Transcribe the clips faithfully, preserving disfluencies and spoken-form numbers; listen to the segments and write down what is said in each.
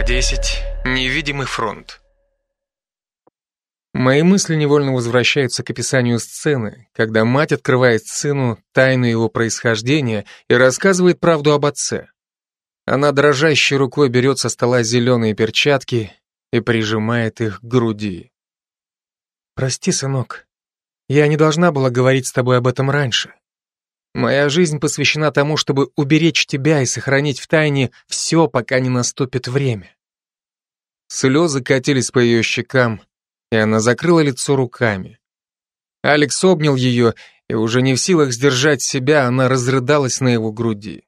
десять. Невидимый фронт. Мои мысли невольно возвращаются к описанию сцены, когда мать открывает сыну тайну его происхождения и рассказывает правду об отце. Она дрожащей рукой берет со стола зеленые перчатки и прижимает их к груди. «Прости, сынок, я не должна была говорить с тобой об этом раньше. Моя жизнь посвящена тому, чтобы уберечь тебя и сохранить в тайне все, пока не наступит время». Слезы катились по ее щекам, и она закрыла лицо руками. Алекс обнял ее, и уже не в силах сдержать себя, она разрыдалась на его груди.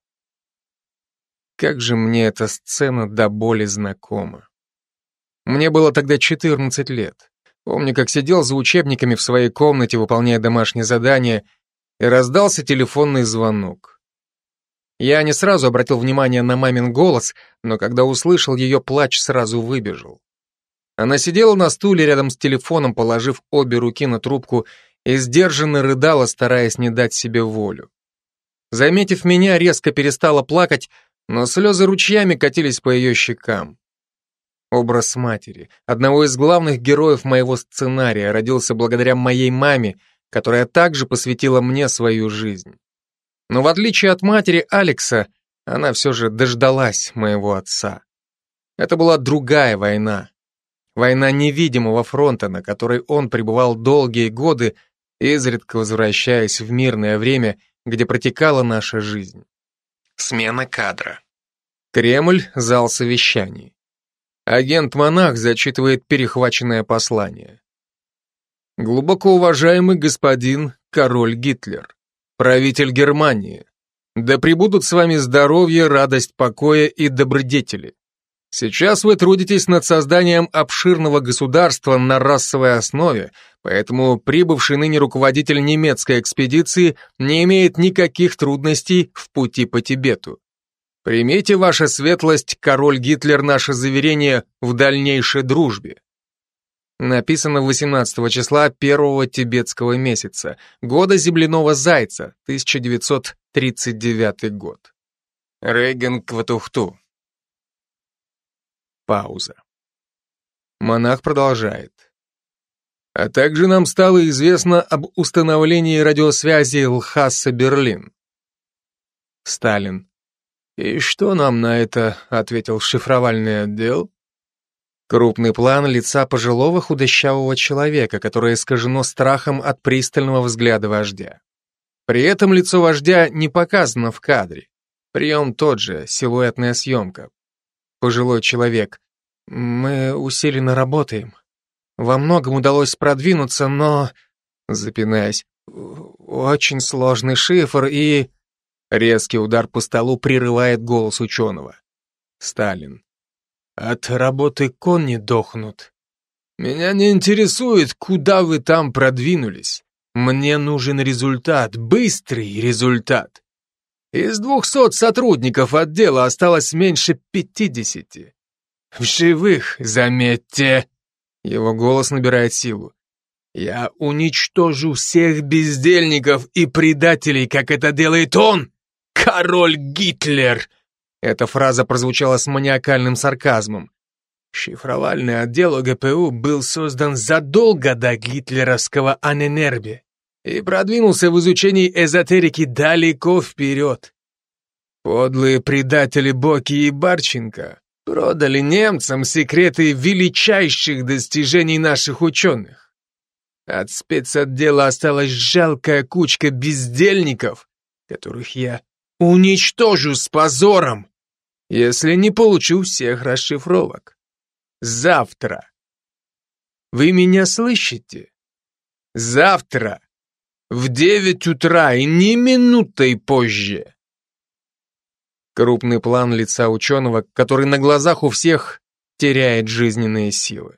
Как же мне эта сцена до боли знакома. Мне было тогда четырнадцать лет. Помню, как сидел за учебниками в своей комнате, выполняя домашнее задание, и раздался телефонный звонок. Я не сразу обратил внимание на мамин голос, но когда услышал ее плач, сразу выбежал. Она сидела на стуле рядом с телефоном, положив обе руки на трубку, и сдержанно рыдала, стараясь не дать себе волю. Заметив меня, резко перестала плакать, но слезы ручьями катились по ее щекам. Образ матери, одного из главных героев моего сценария, родился благодаря моей маме, которая также посвятила мне свою жизнь. Но в отличие от матери Алекса, она все же дождалась моего отца. Это была другая война. Война невидимого фронта, на которой он пребывал долгие годы, изредка возвращаясь в мирное время, где протекала наша жизнь. Смена кадра. Кремль, зал совещаний. Агент-монах зачитывает перехваченное послание. Глубоко уважаемый господин король Гитлер, правитель Германии, да пребудут с вами здоровье, радость покоя и добродетели. Сейчас вы трудитесь над созданием обширного государства на расовой основе, поэтому прибывший ныне руководитель немецкой экспедиции не имеет никаких трудностей в пути по Тибету. Примите, ваша светлость, король Гитлер, наше заверение в дальнейшей дружбе. Написано восемнадцатого числа первого тибетского месяца, года земляного зайца, тысяча девятьсот тридцать девятый год. Рейген Кватухту. Пауза. Монах продолжает. А также нам стало известно об установлении радиосвязи Лхаса-Берлин. Сталин. И что нам на это ответил шифровальный отдел? Крупный план лица пожилого худощавого человека, которое искажено страхом от пристального взгляда вождя. При этом лицо вождя не показано в кадре. Прием тот же, силуэтная съемка. Пожилой человек. Мы усиленно работаем. Во многом удалось продвинуться, но... Запинаясь. Очень сложный шифр и... Резкий удар по столу прерывает голос ученого. Сталин. От работы кони дохнут. Меня не интересует, куда вы там продвинулись. Мне нужен результат, быстрый результат. Из двухсот сотрудников отдела осталось меньше пятидесяти. В живых, заметьте. Его голос набирает силу. Я уничтожу всех бездельников и предателей, как это делает он, король Гитлер. Эта фраза прозвучала с маниакальным сарказмом. Шифровальный отдел ОГПУ был создан задолго до гитлеровского Анненербе и продвинулся в изучении эзотерики далеко вперед. Подлые предатели Боки и Барченко продали немцам секреты величайших достижений наших ученых. От спецотдела осталась жалкая кучка бездельников, которых я уничтожу с позором, если не получу всех расшифровок. Завтра. Вы меня слышите? Завтра. В девять утра и ни минутой позже. Крупный план лица ученого, который на глазах у всех теряет жизненные силы.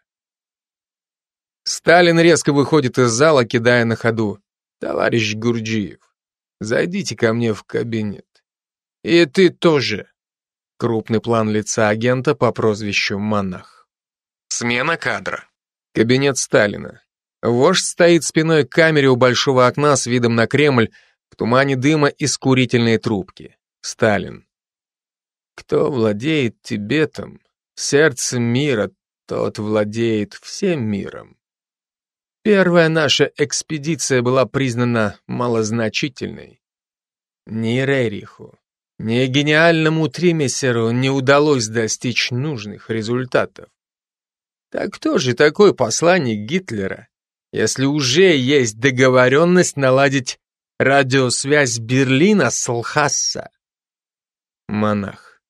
Сталин резко выходит из зала, кидая на ходу. Товарищ Гурджиев, зайдите ко мне в кабинет. И ты тоже. Крупный план лица агента по прозвищу Монах. Смена кадра. Кабинет Сталина. Вождь стоит спиной к камере у большого окна с видом на Кремль, в тумане дыма из курительной трубки. Сталин. Кто владеет Тибетом, Сердце мира, тот владеет всем миром. Первая наша экспедиция была признана малозначительной. Ни Рериху, ни гениальному Тримесеру не удалось достичь нужных результатов. Так кто же такой посланник Гитлера, если уже есть договоренность наладить радиосвязь Берлина с Лхаса? Монах.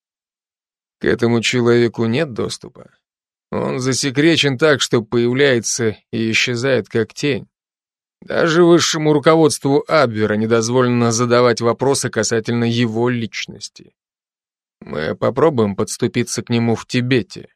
К этому человеку нет доступа. Он засекречен так, что появляется и исчезает как тень. Даже высшему руководству Абвера не дозволено задавать вопросы касательно его личности. Мы попробуем подступиться к нему в Тибете.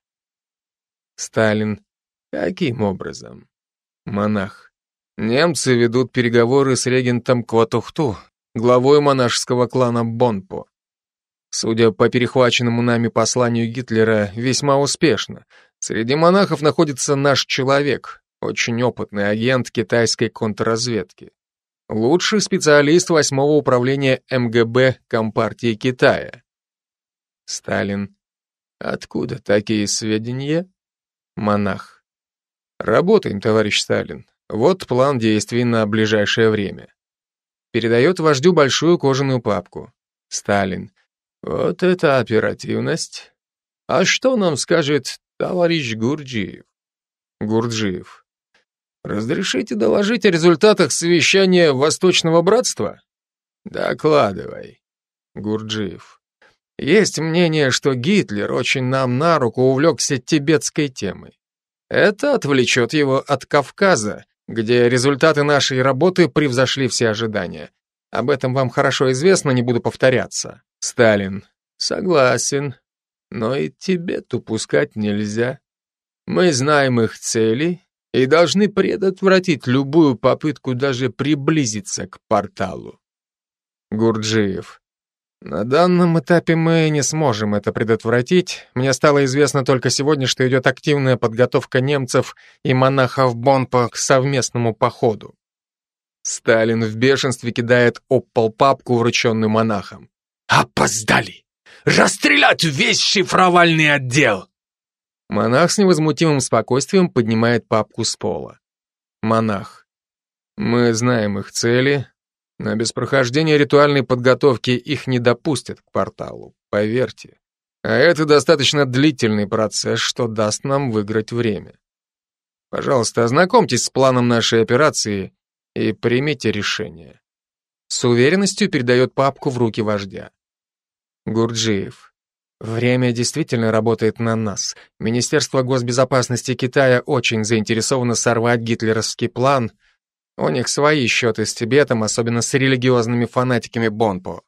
Сталин. Каким образом? Монах. Немцы ведут переговоры с регентом Кватухту, главой монашеского клана Бонпо. Судя по перехваченному нами посланию Гитлера, весьма успешно. Среди монахов находится наш человек, очень опытный агент китайской контрразведки. Лучший специалист восьмого управления эм гэ бэ Компартии Китая. Сталин. Откуда такие сведения? Монах. Работаем, товарищ Сталин. Вот план действий на ближайшее время. Передает вождю большую кожаную папку. Сталин. Вот это оперативность. А что нам скажет товарищ Гурджиев? Гурджиев. Разрешите доложить о результатах совещания Восточного братства? Докладывай. Гурджиев. Есть мнение, что Гитлер очень нам на руку увлекся тибетской темой. Это отвлечет его от Кавказа, где результаты нашей работы превзошли все ожидания. Об этом вам хорошо известно, не буду повторяться. Сталин. Согласен. Но и Тибет упускать нельзя. Мы знаем их цели и должны предотвратить любую попытку даже приблизиться к порталу. Гурджиев. На данном этапе мы не сможем это предотвратить. Мне стало известно только сегодня, что идет активная подготовка немцев и монахов Бонпо к совместному походу. Сталин в бешенстве кидает об пол папку, врученную монахом. Опоздали! Расстрелять весь шифровальный отдел! Монах с невозмутимым спокойствием поднимает папку с пола. Монах. Мы знаем их цели, но без прохождения ритуальной подготовки их не допустят к порталу, поверьте. А это достаточно длительный процесс, что даст нам выиграть время. Пожалуйста, ознакомьтесь с планом нашей операции и примите решение. С уверенностью передает папку в руки вождя. Гурджиев. Время действительно работает на нас. Министерство госбезопасности Китая очень заинтересовано сорвать гитлеровский план. У них свои счеты с Тибетом, особенно с религиозными фанатиками Бонпо.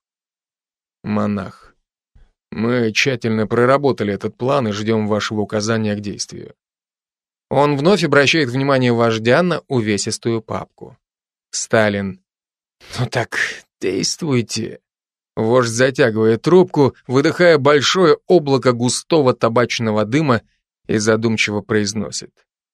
Монах. Мы тщательно проработали этот план и ждем вашего указания к действию. Он вновь обращает внимание вождя на увесистую папку. Сталин. Ну так, действуйте. Вождь затягивает трубку, выдыхая большое облако густого табачного дыма и задумчиво произносит.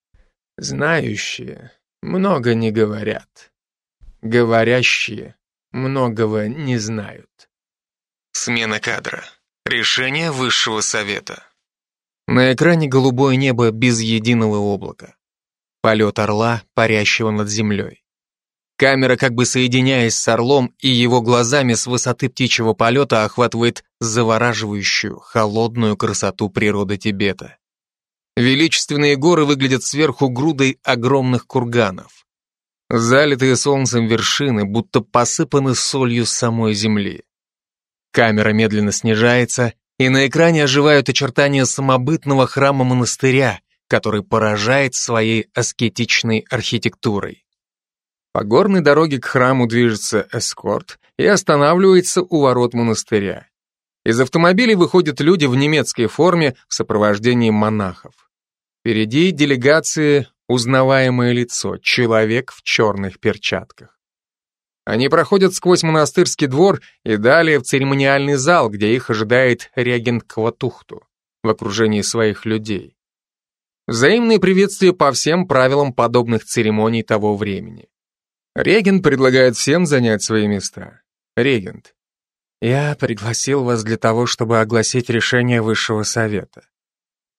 Знающие много не говорят. Говорящие многого не знают. Смена кадра. Решение высшего совета. На экране голубое небо без единого облака. Полет орла, парящего над землей. Камера, как бы соединяясь с орлом и его глазами с высоты птичьего полета, охватывает завораживающую, холодную красоту природы Тибета. Величественные горы выглядят сверху грудой огромных курганов. Залитые солнцем вершины будто посыпаны солью самой земли. Камера медленно снижается, и на экране оживают очертания самобытного храма-монастыря, который поражает своей аскетичной архитектурой. По горной дороге к храму движется эскорт и останавливается у ворот монастыря. Из автомобилей выходят люди в немецкой форме в сопровождении монахов. Впереди делегации узнаваемое лицо, человек в черных перчатках. Они проходят сквозь монастырский двор и далее в церемониальный зал, где их ожидает регент Кватухту в окружении своих людей. Взаимные приветствия по всем правилам подобных церемоний того времени. Регент предлагает всем занять свои места. Регент. Я пригласил вас для того, чтобы огласить решение Высшего Совета.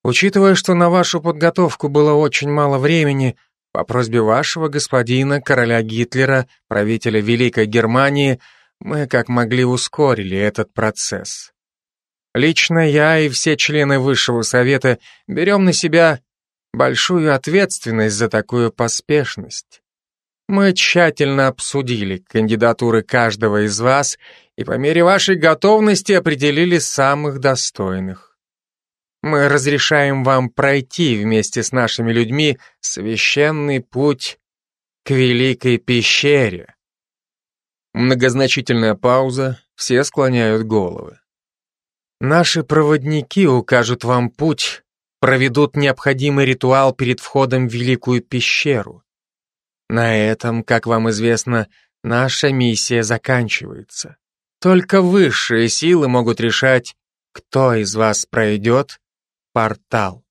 Учитывая, что на вашу подготовку было очень мало времени, по просьбе вашего господина, короля Гитлера, правителя Великой Германии, мы как могли ускорили этот процесс. Лично я и все члены Высшего Совета берем на себя большую ответственность за такую поспешность. Мы тщательно обсудили кандидатуры каждого из вас и по мере вашей готовности определили самых достойных. Мы разрешаем вам пройти вместе с нашими людьми священный путь к Великой пещере. Многозначительная пауза, все склоняют головы. Наши проводники укажут вам путь, проведут необходимый ритуал перед входом в Великую пещеру. На этом, как вам известно, наша миссия заканчивается. Только высшие силы могут решать, кто из вас пройдет портал.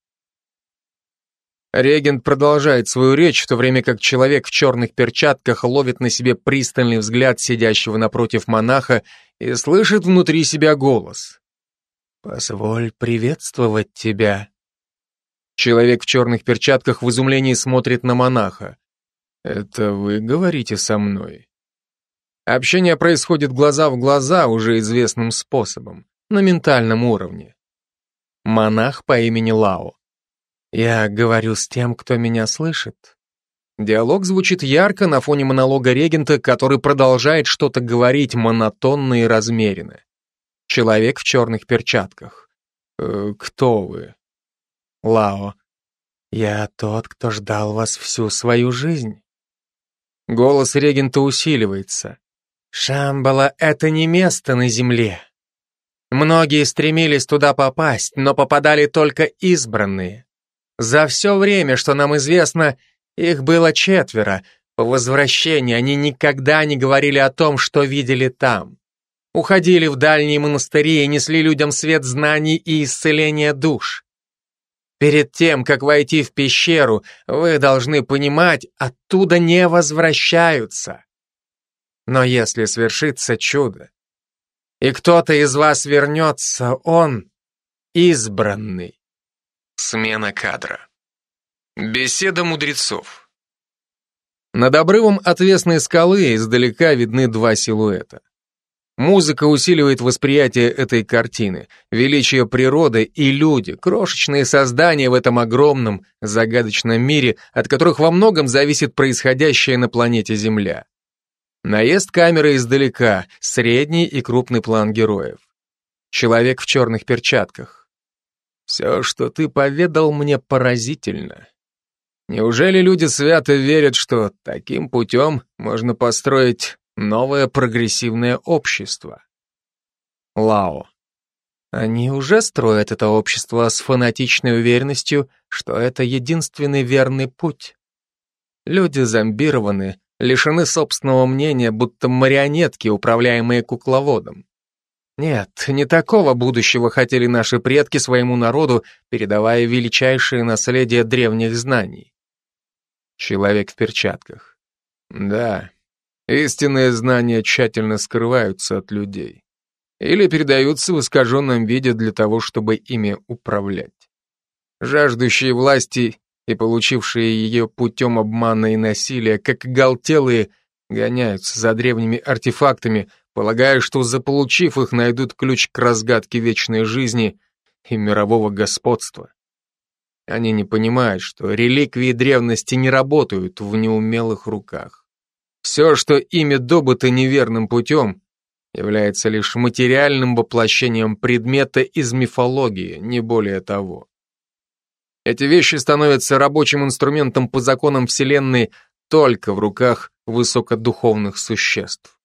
Регент продолжает свою речь, в то время как человек в черных перчатках ловит на себе пристальный взгляд сидящего напротив монаха и слышит внутри себя голос. «Позволь приветствовать тебя». Человек в черных перчатках в изумлении смотрит на монаха. «Это вы говорите со мной?» Общение происходит глаза в глаза уже известным способом, на ментальном уровне. Монах по имени Лао. Я говорю с тем, кто меня слышит. Диалог звучит ярко на фоне монолога регента, который продолжает что-то говорить монотонно и размеренно. Человек в черных перчатках. «Э, кто вы?» Лао. Я тот, кто ждал вас всю свою жизнь. Голос регента усиливается. Шамбала — это не место на земле. Многие стремились туда попасть, но попадали только избранные. За все время, что нам известно, их было четверо. По возвращении они никогда не говорили о том, что видели там. Уходили в дальние монастыри и несли людям свет знаний и исцеления душ. Перед тем, как войти в пещеру, вы должны понимать, оттуда не возвращаются. Но если свершится чудо, и кто-то из вас вернется, он избранный. Смена кадра. Беседа мудрецов. Над обрывом отвесной скалы издалека видны два силуэта. Музыка усиливает восприятие этой картины, величие природы и люди, крошечные создания в этом огромном, загадочном мире, от которых во многом зависит происходящее на планете Земля. Наезд камеры издалека, средний и крупный план героев. Человек в черных перчатках. Все, что ты поведал, мне поразительно. Неужели люди свято верят, что таким путем можно построить новое прогрессивное общество? Лао. Они уже строят это общество с фанатичной уверенностью, что это единственный верный путь. Люди зомбированы, лишены собственного мнения, будто марионетки, управляемые кукловодом. Нет, не такого будущего хотели наши предки своему народу, передавая величайшее наследие древних знаний. Человек в перчатках. Да, истинные знания тщательно скрываются от людей. Или передаются в искаженном виде для того, чтобы ими управлять. Жаждущие власти и получившие ее путем обмана и насилия, как оголтелые, гоняются за древними артефактами, полагая, что заполучив их, найдут ключ к разгадке вечной жизни и мирового господства. Они не понимают, что реликвии древности не работают в неумелых руках. Все, что ими добыто неверным путем, является лишь материальным воплощением предмета из мифологии, не более того. Эти вещи становятся рабочим инструментом по законам Вселенной только в руках высокодуховных существ.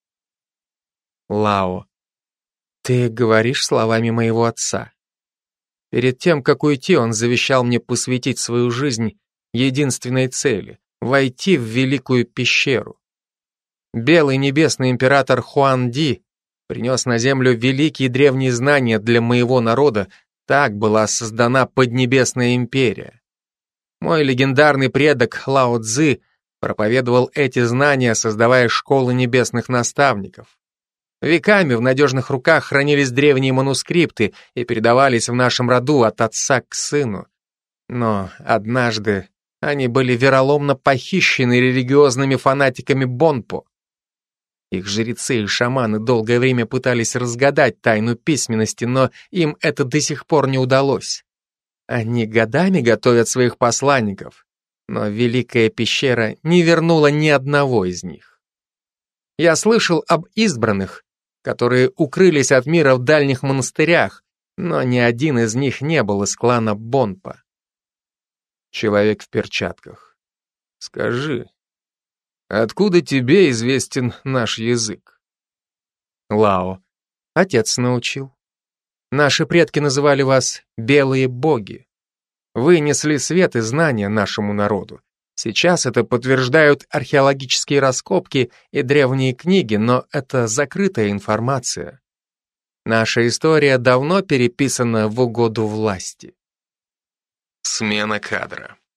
Лао, ты говоришь словами моего отца. Перед тем, как уйти, он завещал мне посвятить свою жизнь единственной цели — войти в Великую пещеру. Белый небесный император Хуан Ди принес на землю великие древние знания для моего народа. Так была создана Поднебесная империя. Мой легендарный предок Лао Цзы проповедовал эти знания, создавая школы небесных наставников. Веками в надежных руках хранились древние манускрипты и передавались в нашем роду от отца к сыну, Но однажды они были вероломно похищены религиозными фанатиками Бонпо. Их жрецы и шаманы долгое время пытались разгадать тайну письменности, но им это до сих пор не удалось. Они годами готовят своих посланников, но Великая пещера не вернула ни одного из них. Я слышал об избранных, которые укрылись от мира в дальних монастырях, но ни один из них не был из клана Бонпо. Человек в перчатках. Скажи, откуда тебе известен наш язык? Лао. Отец научил. Наши предки называли вас белые боги. Вы несли свет и знания нашему народу. Сейчас это подтверждают археологические раскопки и древние книги, но это закрытая информация. Наша история давно переписана в угоду власти. Смена кадра.